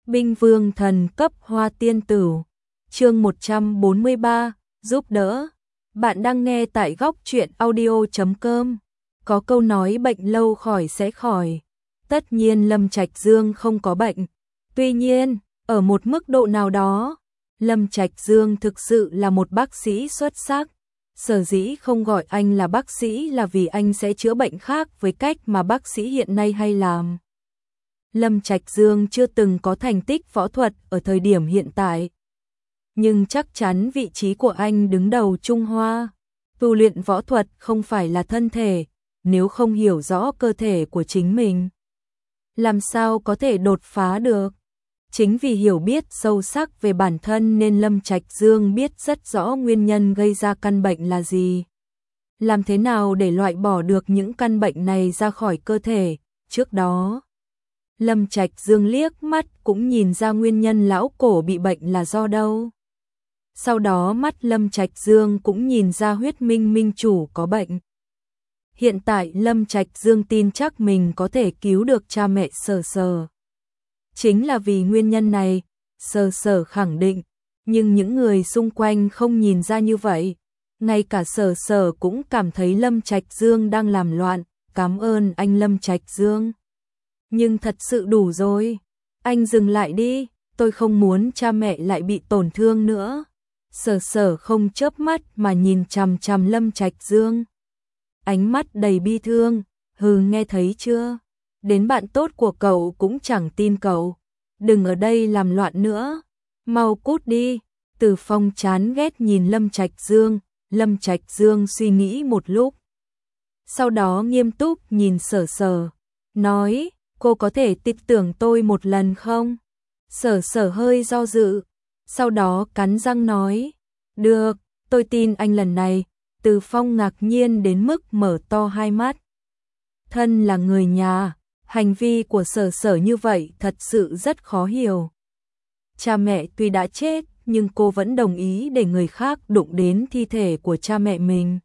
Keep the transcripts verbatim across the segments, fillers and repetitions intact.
Binh vương thần cấp hoa tiên tử. Chương một trăm bốn mươi ba, giúp đỡ. Bạn đang nghe tại góc truyện audio chấm com. Có câu nói bệnh lâu khỏi sẽ khỏi. Tất nhiên Lâm Trạch Dương không có bệnh. Tuy nhiên, ở một mức độ nào đó, Lâm Trạch Dương thực sự là một bác sĩ xuất sắc. Sở dĩ không gọi anh là bác sĩ là vì anh sẽ chữa bệnh khác với cách mà bác sĩ hiện nay hay làm. Lâm Trạch Dương chưa từng có thành tích võ thuật ở thời điểm hiện tại. Nhưng chắc chắn vị trí của anh đứng đầu Trung Hoa. Tu luyện võ thuật không phải là thân thể, nếu không hiểu rõ cơ thể của chính mình, làm sao có thể đột phá được. Chính vì hiểu biết sâu sắc về bản thân nên Lâm Trạch Dương biết rất rõ nguyên nhân gây ra căn bệnh là gì. Làm thế nào để loại bỏ được những căn bệnh này ra khỏi cơ thể. Trước đó, Lâm Trạch Dương liếc mắt cũng nhìn ra nguyên nhân lão cổ bị bệnh là do đâu. Sau đó mắt Lâm Trạch Dương cũng nhìn ra Huyết Minh minh chủ có bệnh. Hiện tại Lâm Trạch Dương tin chắc mình có thể cứu được cha mẹ Sở Sở. Chính là vì nguyên nhân này, Sở Sở khẳng định, nhưng những người xung quanh không nhìn ra như vậy. Ngay cả Sở Sở cũng cảm thấy Lâm Trạch Dương đang làm loạn. Cảm ơn anh Lâm Trạch Dương. Nhưng thật sự đủ rồi. Anh dừng lại đi, tôi không muốn cha mẹ lại bị tổn thương nữa. Sở Sở không chớp mắt mà nhìn chằm chằm Lâm Trạch Dương. Ánh mắt đầy bi thương, hừ, nghe thấy chưa? Đến bạn tốt của cậu cũng chẳng tin cậu. Đừng ở đây làm loạn nữa. Mau cút đi. Từ Phong chán ghét nhìn Lâm Trạch Dương. Lâm Trạch Dương suy nghĩ một lúc. Sau đó nghiêm túc nhìn Sở Sở. Nói, cô có thể tin tưởng tôi một lần không? Sở Sở hơi do dự. Sau đó cắn răng nói. Được, tôi tin anh lần này. Từ Phong ngạc nhiên đến mức mở to hai mắt. Thân là người nhà, hành vi của Sở Sở như vậy thật sự rất khó hiểu. Cha mẹ tuy đã chết, nhưng cô vẫn đồng ý để người khác đụng đến thi thể của cha mẹ mình.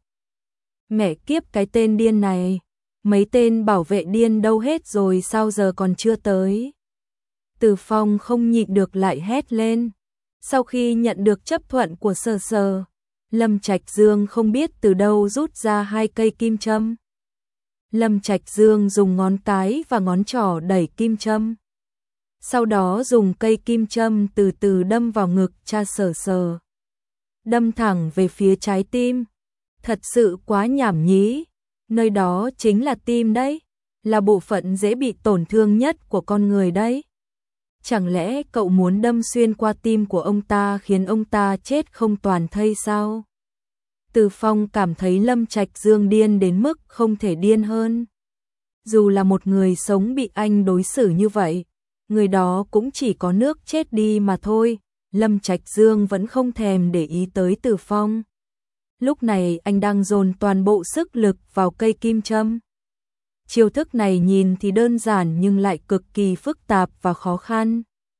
Mẹ kiếp, cái tên điên này, mấy tên bảo vệ điên đâu hết rồi sao giờ còn chưa tới? Từ Phong không nhịn được lại hét lên. Sau khi nhận được chấp thuận của Sở Sở, Lâm Trạch Dương không biết từ đâu rút ra hai cây kim châm. Lâm Trạch Dương dùng ngón cái và ngón trỏ đẩy kim châm. Sau đó dùng cây kim châm từ từ đâm vào ngực cha Sở Sở. Đâm thẳng về phía trái tim. Thật sự quá nhảm nhí. Nơi đó chính là tim đấy. Là bộ phận dễ bị tổn thương nhất của con người đấy. Chẳng lẽ cậu muốn đâm xuyên qua tim của ông ta khiến ông ta chết không toàn thây sao? Từ Phong cảm thấy Lâm Trạch Dương điên đến mức không thể điên hơn. Dù là một người sống bị anh đối xử như vậy, người đó cũng chỉ có nước chết đi mà thôi. Lâm Trạch Dương vẫn không thèm để ý tới Từ Phong. Lúc này anh đang dồn toàn bộ sức lực vào cây kim châm. Chiêu thức này nhìn thì đơn giản nhưng lại cực kỳ phức tạp và khó khăn.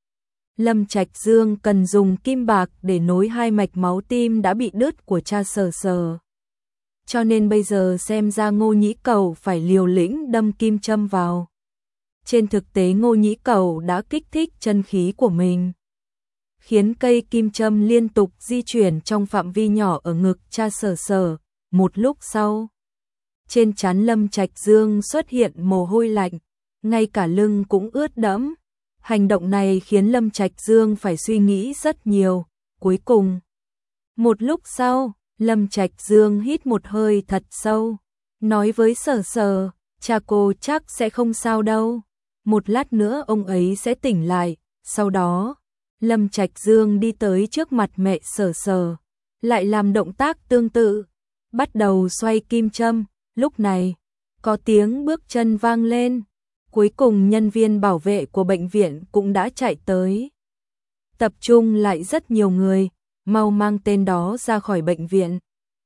Lâm Trạch Dương cần dùng kim bạc để nối hai mạch máu tim đã bị đứt của cha Sở Sở. Cho nên bây giờ xem ra Ngô Nhĩ Cầu phải liều lĩnh đâm kim châm vào. Trên thực tế Ngô Nhĩ Cầu đã kích thích chân khí của mình, khiến cây kim châm liên tục di chuyển trong phạm vi nhỏ ở ngực cha Sở Sở. Một lúc sau, trên trán Lâm Trạch Dương xuất hiện mồ hôi lạnh, ngay cả lưng cũng ướt đẫm. Hành động này khiến Lâm Trạch Dương phải suy nghĩ rất nhiều. Cuối cùng, một lúc sau, Lâm Trạch Dương hít một hơi thật sâu, nói với Sở Sở, cha cô chắc sẽ không sao đâu. Một lát nữa ông ấy sẽ tỉnh lại. Sau đó, Lâm Trạch Dương đi tới trước mặt mẹ Sở Sở, lại làm động tác tương tự, bắt đầu xoay kim châm. Lúc này, có tiếng bước chân vang lên. Cuối cùng nhân viên bảo vệ của bệnh viện cũng đã chạy tới. Tập trung lại rất nhiều người, mau mang tên đó ra khỏi bệnh viện.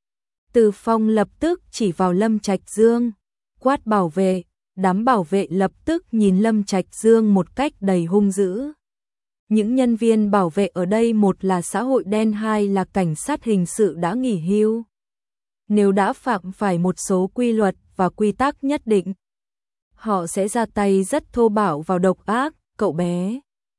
Từ Phong lập tức chỉ vào Lâm Trạch Dương, quát bảo vệ. Đám bảo vệ lập tức nhìn Lâm Trạch Dương một cách đầy hung dữ. Những nhân viên bảo vệ ở đây một là xã hội đen, hai là cảnh sát hình sự đã nghỉ hưu. Nếu đã phạm phải một số quy luật và quy tắc nhất định, họ sẽ ra tay rất thô bạo và độc ác. Cậu bé,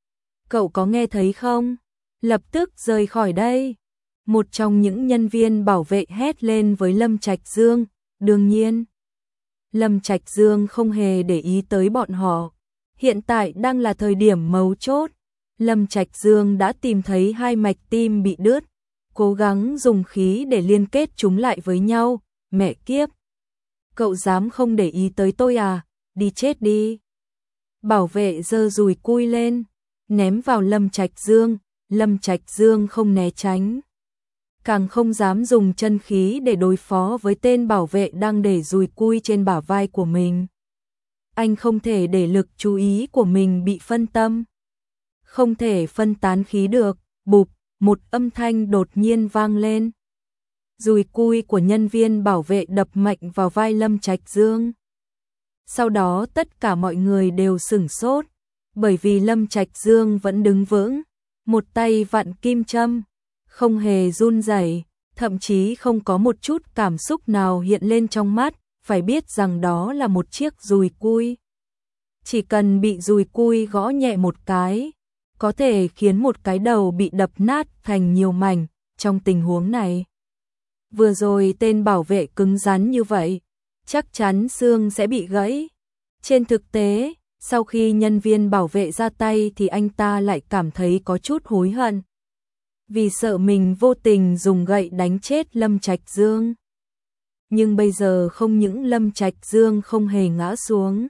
Cậu có nghe thấy không? Lập tức rời khỏi đây. Một trong những nhân viên bảo vệ hét lên với Lâm Trạch Dương. Đương nhiên, Lâm Trạch Dương không hề để ý tới bọn họ. Hiện tại đang là thời điểm mấu chốt. Lâm Trạch Dương đã tìm thấy hai mạch tim bị đứt, cố gắng dùng khí để liên kết chúng lại với nhau. Mẹ kiếp! Cậu dám không để ý tới tôi à? Đi chết đi! Bảo vệ giơ dùi cui lên, ném vào Lâm Trạch Dương. Lâm Trạch Dương không né tránh, càng không dám dùng chân khí để đối phó với tên bảo vệ đang để dùi cui trên bả vai của mình. Anh không thể để lực chú ý của mình bị phân tâm, không thể phân tán khí được. Bụp, một âm thanh đột nhiên vang lên. Dùi cui của nhân viên bảo vệ đập mạnh vào vai Lâm Trạch Dương. Sau đó tất cả mọi người đều sửng sốt, bởi vì Lâm Trạch Dương vẫn đứng vững, một tay vặn kim châm, không hề run rẩy, thậm chí không có một chút cảm xúc nào hiện lên trong mắt. Phải biết rằng đó là một chiếc dùi cui. Chỉ cần bị dùi cui gõ nhẹ một cái, có thể khiến một cái đầu bị đập nát thành nhiều mảnh. Trong tình huống này, vừa rồi tên bảo vệ cứng rắn như vậy, chắc chắn xương sẽ bị gãy. Trên thực tế, sau khi nhân viên bảo vệ ra tay thì anh ta lại cảm thấy có chút hối hận, vì sợ mình vô tình dùng gậy đánh chết Lâm Trạch Dương. Nhưng bây giờ không những Lâm Trạch Dương không hề ngã xuống,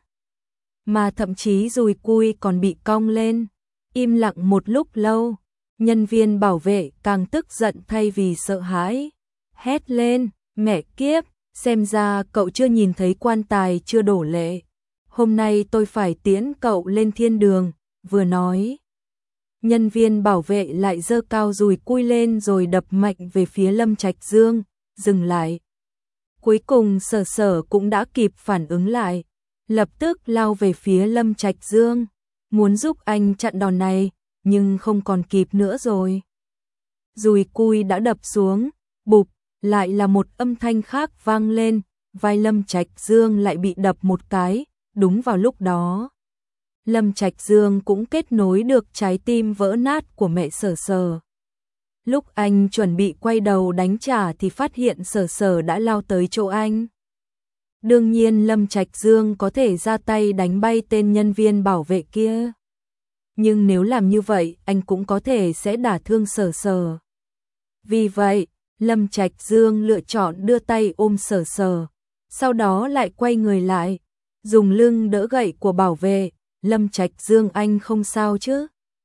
mà thậm chí dùi cui còn bị cong lên. Im lặng một lúc lâu, nhân viên bảo vệ càng tức giận thay vì sợ hãi, hét lên. Mẹ kiếp, xem ra cậu chưa nhìn thấy quan tài chưa đổ lệ. Hôm nay tôi phải tiễn cậu lên thiên đường. Vừa nói, nhân viên bảo vệ lại giơ cao dùi cui lên rồi đập mạnh về phía Lâm Trạch Dương. Dừng lại. Cuối cùng Sở Sở cũng đã kịp phản ứng lại, lập tức lao về phía Lâm Trạch Dương, muốn giúp anh chặn đòn này, nhưng không còn kịp nữa rồi. Dùi cui đã đập xuống, bụp, lại là một âm thanh khác vang lên, vai Lâm Trạch Dương lại bị đập một cái. Đúng vào lúc đó, Lâm Trạch Dương cũng kết nối được trái tim vỡ nát của mẹ Sở Sở. Lúc anh chuẩn bị quay đầu đánh trả thì phát hiện Sở Sở đã lao tới chỗ anh. Đương nhiên Lâm Trạch Dương có thể ra tay đánh bay tên nhân viên bảo vệ kia, nhưng nếu làm như vậy anh cũng có thể sẽ đả thương Sở Sở. Vì vậy, Lâm Trạch Dương lựa chọn đưa tay ôm Sở Sở, sau đó lại quay người lại, dùng lưng đỡ gậy của bảo vệ. Lâm Trạch Dương, anh không sao chứ?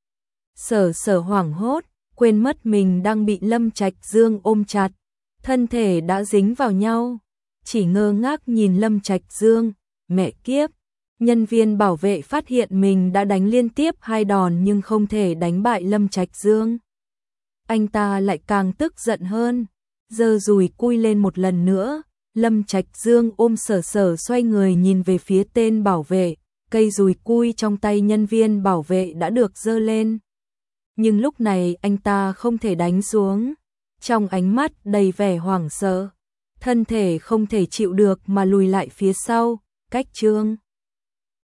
Sở Sở hoảng hốt, quên mất mình đang bị Lâm Trạch Dương ôm chặt, thân thể đã dính vào nhau, chỉ ngơ ngác nhìn Lâm Trạch Dương. Mẹ kiếp, nhân viên bảo vệ phát hiện mình đã đánh liên tiếp hai đòn nhưng không thể đánh bại Lâm Trạch Dương. Anh ta lại càng tức giận hơn, giơ dùi cui lên một lần nữa. Lâm Trạch Dương ôm Sở Sở xoay người nhìn về phía tên bảo vệ, cây dùi cui trong tay nhân viên bảo vệ đã được giơ lên. Nhưng lúc này anh ta không thể đánh xuống, trong ánh mắt đầy vẻ hoảng sợ, thân thể không thể chịu được mà lùi lại phía sau, cách Trương